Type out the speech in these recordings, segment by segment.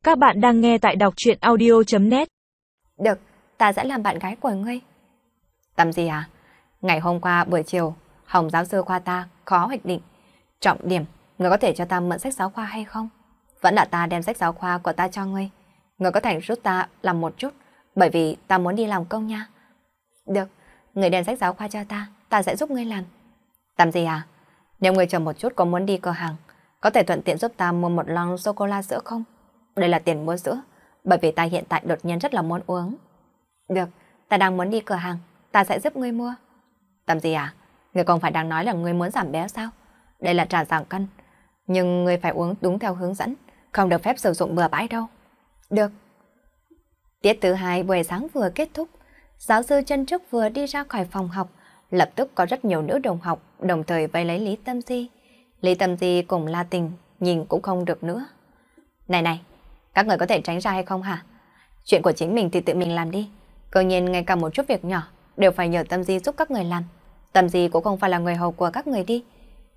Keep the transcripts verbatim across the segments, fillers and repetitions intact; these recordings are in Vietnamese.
Các bạn đang nghe tại đọc truyện audio chấm net. Được, ta sẽ làm bạn gái của ngươi. Tầm gì à? Ngày hôm qua buổi chiều, Hồng giáo sư khoa ta khó hoạch định. Trọng điểm, ngươi có thể cho ta mượn sách giáo khoa hay không? Vẫn là ta đem sách giáo khoa của ta cho ngươi. Ngươi có thể giúp ta làm một chút, bởi vì ta muốn đi làm công nha. Được, ngươi đem sách giáo khoa cho ta, ta sẽ giúp ngươi làm. Tầm gì à? Nếu ngươi chờ một chút có muốn đi cửa hàng, có thể thuận tiện giúp ta mua một lon sô-cô-la sữa không? Đây là tiền mua sữa, bởi vì ta hiện tại đột nhiên rất là muốn uống. Được, ta đang muốn đi cửa hàng, ta sẽ giúp ngươi mua. Tầm gì à? Ngươi không phải đang nói là ngươi muốn giảm béo sao? Đây là trà giảm cân, nhưng ngươi phải uống đúng theo hướng dẫn, không được phép sử dụng bừa bãi đâu. Được. Tiết thứ hai buổi sáng vừa kết thúc, giáo sư Chân Trúc vừa đi ra khỏi phòng học, lập tức có rất nhiều nữ đồng học đồng thời vây lấy Lý Tâm Di. Lý Tâm Di cùng La Tình nhìn cũng không được nữa. Này này, các người có thể tránh ra hay không hả? Chuyện của chính mình thì tự mình làm đi. Cơ nhiên ngay cả một chút việc nhỏ đều phải nhờ Tâm Di giúp các người làm. Tâm Di cũng không phải là người hầu của các người đi.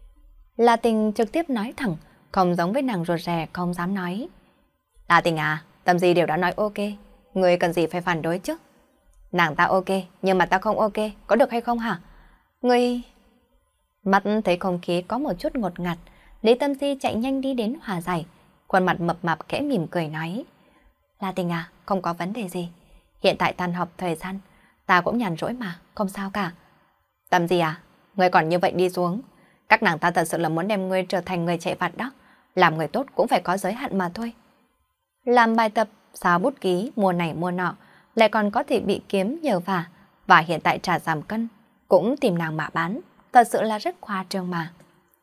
La Tình trực tiếp nói thẳng, không giống với nàng rụt rè không dám nói. La Tình à, Tâm Di đều đã nói ok, người cần gì phải phản đối chứ? Nàng ta ok, nhưng mà ta không ok, có được hay không hả? Người... Mắt thấy không khí có một chút ngột ngạt, Lý Tâm Di chạy nhanh đi đến hòa giải, khuôn mặt mập mạp khẽ mỉm cười nói. La Tình à, không có vấn đề gì. Hiện tại tan học thời gian, ta cũng nhàn rỗi mà, không sao cả. Tâm Di à, ngươi còn như vậy đi xuống. Các nàng ta thật sự là muốn đem ngươi trở thành người chạy vặt đó. Làm người tốt cũng phải có giới hạn mà thôi. Làm bài tập, xáo bút ký, mua này mua nọ, lại còn có thể bị kiếm nhờ vả. Và hiện tại trà giảm cân, cũng tìm nàng mà bán. Thật sự là rất khoa trương mà.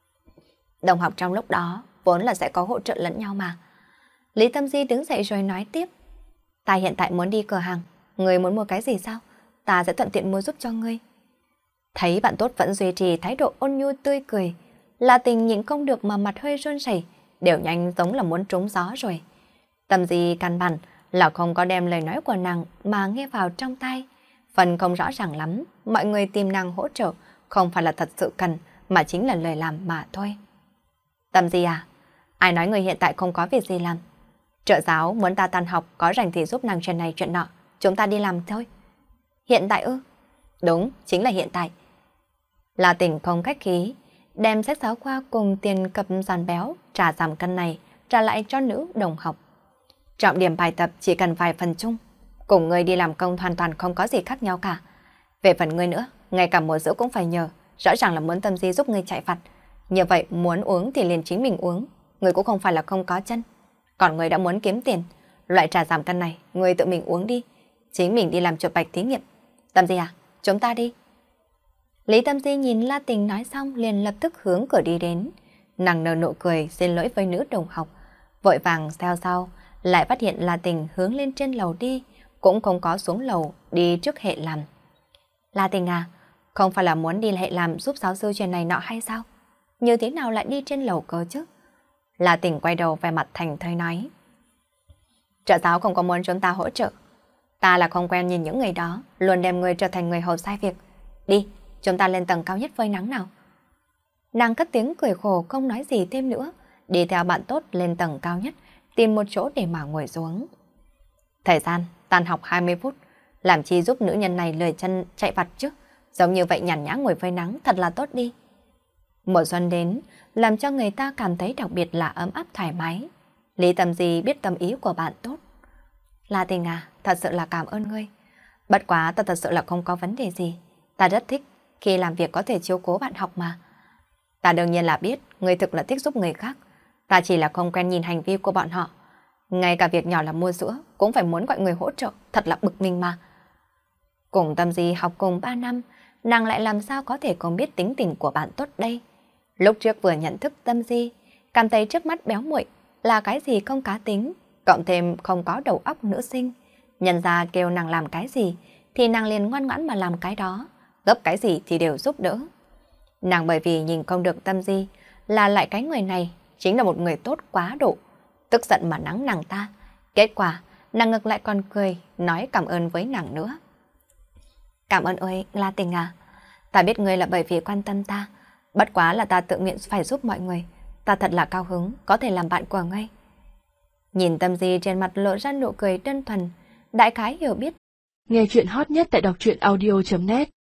Đồng học trong lúc đó vốn là sẽ có hỗ trợ lẫn nhau mà. Lý Tâm Di đứng dậy rồi nói tiếp. Ta hiện tại muốn đi cửa hàng, ngươi muốn mua cái gì sao? Ta sẽ thuận tiện mua giúp cho ngươi. Thấy bạn tốt vẫn duy trì thái độ ôn nhu tươi cười, La Tình nhịn không được mà mặt hơi run rẩy, đều nhanh giống là muốn trúng gió rồi. Tâm Di căn bản là không có đem lời nói của nàng mà nghe vào trong tai. Phần không rõ ràng lắm, mọi người tìm nàng hỗ trợ không phải là thật sự cần, mà chính là lời làm mà thôi. Tâm Di à, ai nói người hiện tại không có việc gì làm? Trợ giáo muốn ta tan học có rảnh thì giúp nàng chuyện này chuyện nọ, chúng ta đi làm thôi. Hiện tại ư? Đúng, chính là hiện tại. La Tình không khách khí, đem sách giáo khoa cùng tiền cập giàn béo, trà giảm cân này trả lại cho nữ đồng học. Trọng điểm bài tập chỉ cần vài phần chung, cùng người đi làm công hoàn toàn không có gì khác nhau cả. Về phần ngươi nữa, ngay cả mua sữa cũng phải nhờ, rõ ràng là muốn Tâm Di giúp ngươi chạy vặt. Như vậy muốn uống thì liền chính mình uống, người cũng không phải là không có chân. Còn người đã muốn kiếm tiền, loại trà giảm cân này, người tự mình uống đi, chính mình đi làm chuột bạch thí nghiệm. Tâm Di à, chúng ta đi. Lý Tâm Di nhìn La Tình nói xong liền lập tức hướng cửa đi đến. Nàng nở nụ cười xin lỗi với nữ đồng học, vội vàng theo sau, lại phát hiện La Tình hướng lên trên lầu đi, cũng không có xuống lầu đi trước hệ làm. La Tình à, không phải là muốn đi hệ làm giúp giáo sư chuyện này nọ hay sao? Như thế nào lại đi trên lầu cơ chứ? La Tình quay đầu về mặt thành thơi nói. Trợ giáo không có muốn chúng ta hỗ trợ. Ta là không quen nhìn những người đó, luôn đem người trở thành người hầu sai việc. Đi, chúng ta lên tầng cao nhất phơi nắng nào. Nàng cất tiếng cười khổ không nói gì thêm nữa, đi theo bạn tốt lên tầng cao nhất, tìm một chỗ để mà ngồi xuống. Thời gian, tan học hai mươi phút, làm chi giúp nữ nhân này lười chân chạy vặt chứ, giống như vậy nhàn nhã ngồi phơi nắng thật là tốt đi. Mùa xuân đến, làm cho người ta cảm thấy đặc biệt là ấm áp thoải mái. Lý Tâm Di biết tâm ý của bạn tốt. La Tình à, thật sự là cảm ơn ngươi. Bất quá ta thật sự là không có vấn đề gì. Ta rất thích khi làm việc có thể chiếu cố bạn học mà. Ta đương nhiên là biết ngươi thực là thích giúp người khác. Ta chỉ là không quen nhìn hành vi của bọn họ. Ngay cả việc nhỏ là mua sữa cũng phải muốn gọi người hỗ trợ, thật là bực mình mà. Cùng Tâm Di học cùng ba năm, nàng lại làm sao có thể không biết tính tình của bạn tốt đây. Lúc trước vừa nhận thức Tâm Di, cảm thấy trước mắt béo muội là cái gì không cá tính, cộng thêm không có đầu óc nữ sinh. Nhân ra kêu nàng làm cái gì, thì nàng liền ngoan ngoãn mà làm cái đó, gấp cái gì thì đều giúp đỡ. Nàng bởi vì nhìn không được Tâm Di, là lại cái người này chính là một người tốt quá độ, tức giận mà nắng nàng ta. Kết quả, nàng ngược lại còn cười, nói cảm ơn với nàng nữa. Cảm ơn ơi, La Tình à, ta biết ngươi là bởi vì quan tâm ta, bất quá là ta tự nguyện phải giúp mọi người. Ta thật là cao hứng có thể làm bạn của ngươi. Nhìn Tâm Di trên mặt lộ ra nụ cười đơn thuần, đại khái hiểu biết. Nghe chuyện hot nhất tại đọc truyện audio chấm net